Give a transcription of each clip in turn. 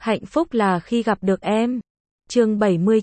Hạnh phúc là khi gặp được em. Chương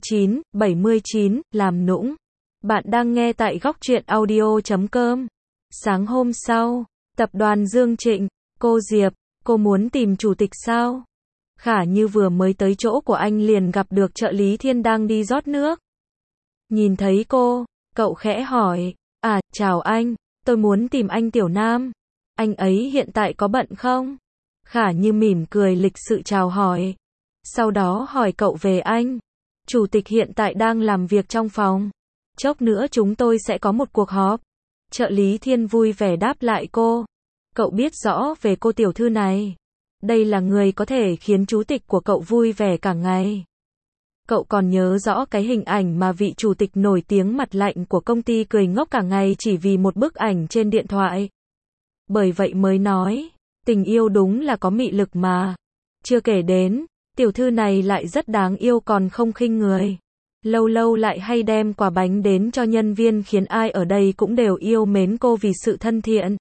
79, làm nũng. Bạn đang nghe tại góc truyện audio.com. Sáng hôm sau, tập đoàn Dương Trịnh, cô Diệp, cô muốn tìm chủ tịch sao? Khả Như vừa mới tới chỗ của anh liền gặp được trợ lý Thiên đang đi rót nước. Nhìn thấy cô, cậu khẽ hỏi, chào anh, tôi muốn tìm anh Tiểu Nam. Anh ấy hiện tại có bận không? Khả Như mỉm cười lịch sự chào hỏi. Sau đó hỏi cậu về anh. Chủ tịch hiện tại đang làm việc trong phòng. Chốc nữa chúng tôi sẽ có một cuộc họp. Trợ lý Thiên vui vẻ đáp lại cô. Cậu biết rõ về cô tiểu thư này. Đây là người có thể khiến chủ tịch của cậu vui vẻ cả ngày. Cậu còn nhớ rõ cái hình ảnh mà vị chủ tịch nổi tiếng mặt lạnh của công ty cười ngốc cả ngày chỉ vì một bức ảnh trên điện thoại. Bởi vậy mới nói, tình yêu đúng là có mị lực mà. Chưa kể đến, tiểu thư này lại rất đáng yêu còn không khinh người. Lâu lâu lại hay đem quà bánh đến cho nhân viên khiến ai ở đây cũng đều yêu mến cô vì sự thân thiện.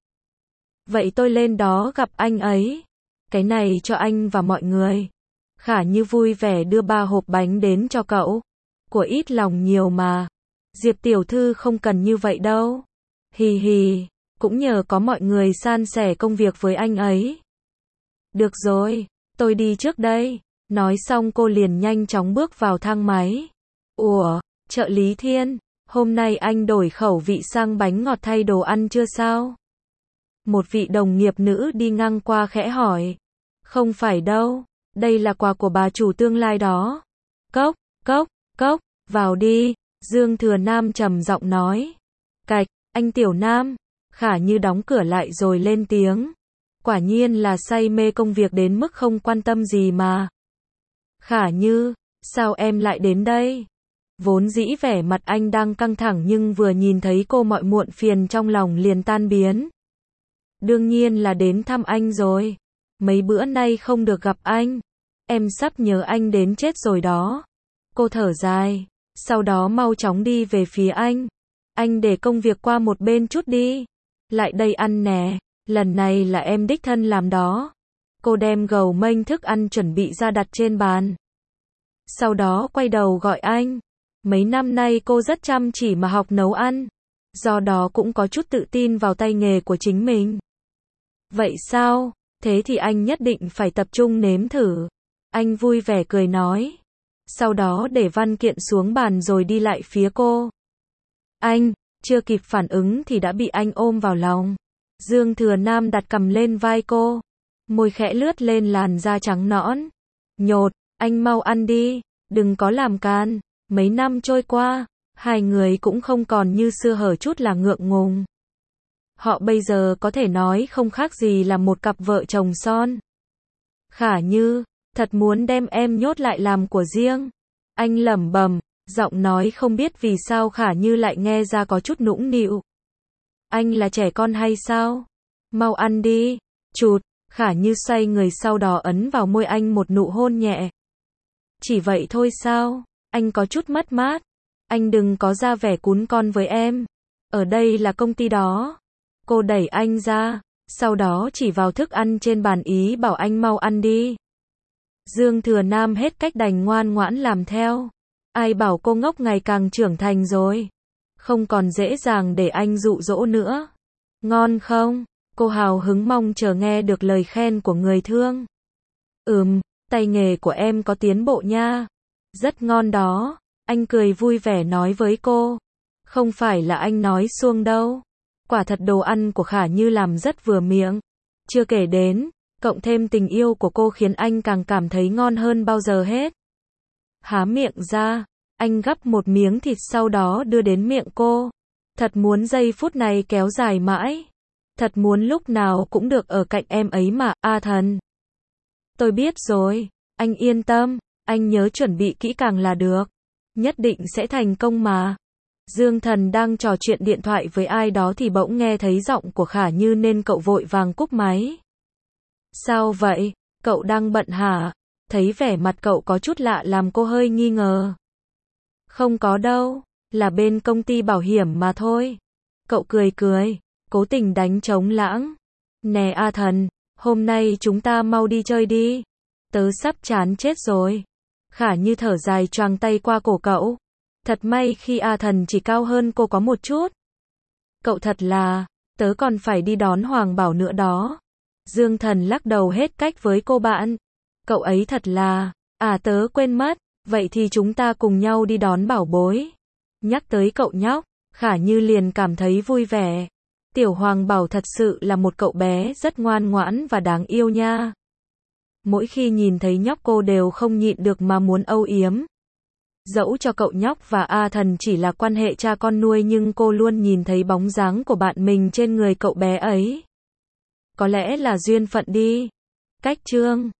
Vậy tôi lên đó gặp anh ấy. Cái này cho anh và mọi người. Khả Như vui vẻ đưa 3 hộp bánh đến cho cậu. Của ít lòng nhiều mà. Diệp tiểu thư không cần như vậy đâu. Hì hì, cũng nhờ có mọi người san sẻ công việc với anh ấy. Được rồi, tôi đi trước đây. Nói xong cô liền nhanh chóng bước vào thang máy. Ủa, trợ lý Thiên, hôm nay anh đổi khẩu vị sang bánh ngọt thay đồ ăn chưa sao? Một vị đồng nghiệp nữ đi ngang qua khẽ hỏi. Không phải đâu, đây là quà của bà chủ tương lai đó. Cốc, cốc, cốc, vào đi, Dương Thừa Nam trầm giọng nói. Cạch, anh Tiểu Nam. Khả Như đóng cửa lại rồi lên tiếng. Quả nhiên là say mê công việc đến mức không quan tâm gì mà. Khả Như, sao em lại đến đây? Vốn dĩ vẻ mặt anh đang căng thẳng nhưng vừa nhìn thấy cô mọi muộn phiền trong lòng liền tan biến. Đương nhiên là đến thăm anh rồi. Mấy bữa nay không được gặp anh. Em sắp nhớ anh đến chết rồi đó. Cô thở dài, sau đó mau chóng đi về phía anh. Anh để công việc qua một bên chút đi. Lại đây ăn nè, lần này là em đích thân làm đó. Cô đem gầu mênh thức ăn chuẩn bị ra đặt trên bàn. Sau đó quay đầu gọi anh. Mấy năm nay cô rất chăm chỉ mà học nấu ăn. Do đó cũng có chút tự tin vào tay nghề của chính mình. Vậy sao? Thế thì anh nhất định phải tập trung nếm thử. Anh vui vẻ cười nói. Sau đó để văn kiện xuống bàn rồi đi lại phía cô. Anh, chưa kịp phản ứng thì đã bị anh ôm vào lòng. Dương Thừa Nam đặt cằm lên vai cô. Môi khẽ lướt lên làn da trắng nõn. Nhột, anh mau ăn đi, đừng có làm can. Mấy năm trôi qua, hai người cũng không còn như xưa hở chút là ngượng ngùng. Họ bây giờ có thể nói không khác gì là một cặp vợ chồng son. Khả Như, thật muốn đem em nhốt lại làm của riêng. Anh lẩm bẩm, giọng nói không biết vì sao Khả Như lại nghe ra có chút nũng nịu. Anh là trẻ con hay sao? Mau ăn đi. Chụt, Khả Như xoay người sau đó ấn vào môi anh một nụ hôn nhẹ. Chỉ vậy thôi sao? Anh có chút mất mát. Anh đừng có ra vẻ cún con với em. Ở đây là công ty đó. Cô đẩy anh ra, sau đó chỉ vào thức ăn trên bàn ý bảo anh mau ăn đi. Dương Thừa Nam hết cách đành ngoan ngoãn làm theo. Ai bảo cô ngốc ngày càng trưởng thành rồi. Không còn dễ dàng để anh dụ dỗ nữa. Ngon không? Cô hào hứng mong chờ nghe được lời khen của người thương. Tay nghề của em có tiến bộ nha. Rất ngon đó. Anh cười vui vẻ nói với cô. Không phải là anh nói suông đâu. Quả thật đồ ăn của Khả Như làm rất vừa miệng. Chưa kể đến, cộng thêm tình yêu của cô khiến anh càng cảm thấy ngon hơn bao giờ hết. Há miệng ra, anh gắp một miếng thịt sau đó đưa đến miệng cô. Thật muốn giây phút này kéo dài mãi. Thật muốn lúc nào cũng được ở cạnh em ấy mà, thần. Tôi biết rồi, anh yên tâm, anh nhớ chuẩn bị kỹ càng là được. Nhất định sẽ thành công mà. Dương Thần đang trò chuyện điện thoại với ai đó thì bỗng nghe thấy giọng của Khả Như nên cậu vội vàng cúp máy. Sao vậy? Cậu đang bận hả? Thấy vẻ mặt cậu có chút lạ làm cô hơi nghi ngờ. Không có đâu, là bên công ty bảo hiểm mà thôi. Cậu cười cười, cố tình đánh trống lãng. Nè Thần, hôm nay chúng ta mau đi chơi đi. Tớ sắp chán chết rồi. Khả Như thở dài choàng tay qua cổ cậu. Thật may khi A Thần chỉ cao hơn cô có một chút. Cậu thật là, tớ còn phải đi đón Hoàng Bảo nữa đó. Dương Thần lắc đầu hết cách với cô bạn. Cậu ấy thật là, tớ quên mất, vậy thì chúng ta cùng nhau đi đón bảo bối. Nhắc tới cậu nhóc, Khả Như liền cảm thấy vui vẻ. Tiểu Hoàng Bảo thật sự là một cậu bé rất ngoan ngoãn và đáng yêu nha. Mỗi khi nhìn thấy nhóc cô đều không nhịn được mà muốn âu yếm. Dẫu cho cậu nhóc và A Thần chỉ là quan hệ cha con nuôi nhưng cô luôn nhìn thấy bóng dáng của bạn mình trên người cậu bé ấy. Có lẽ là duyên phận đi. Cách chương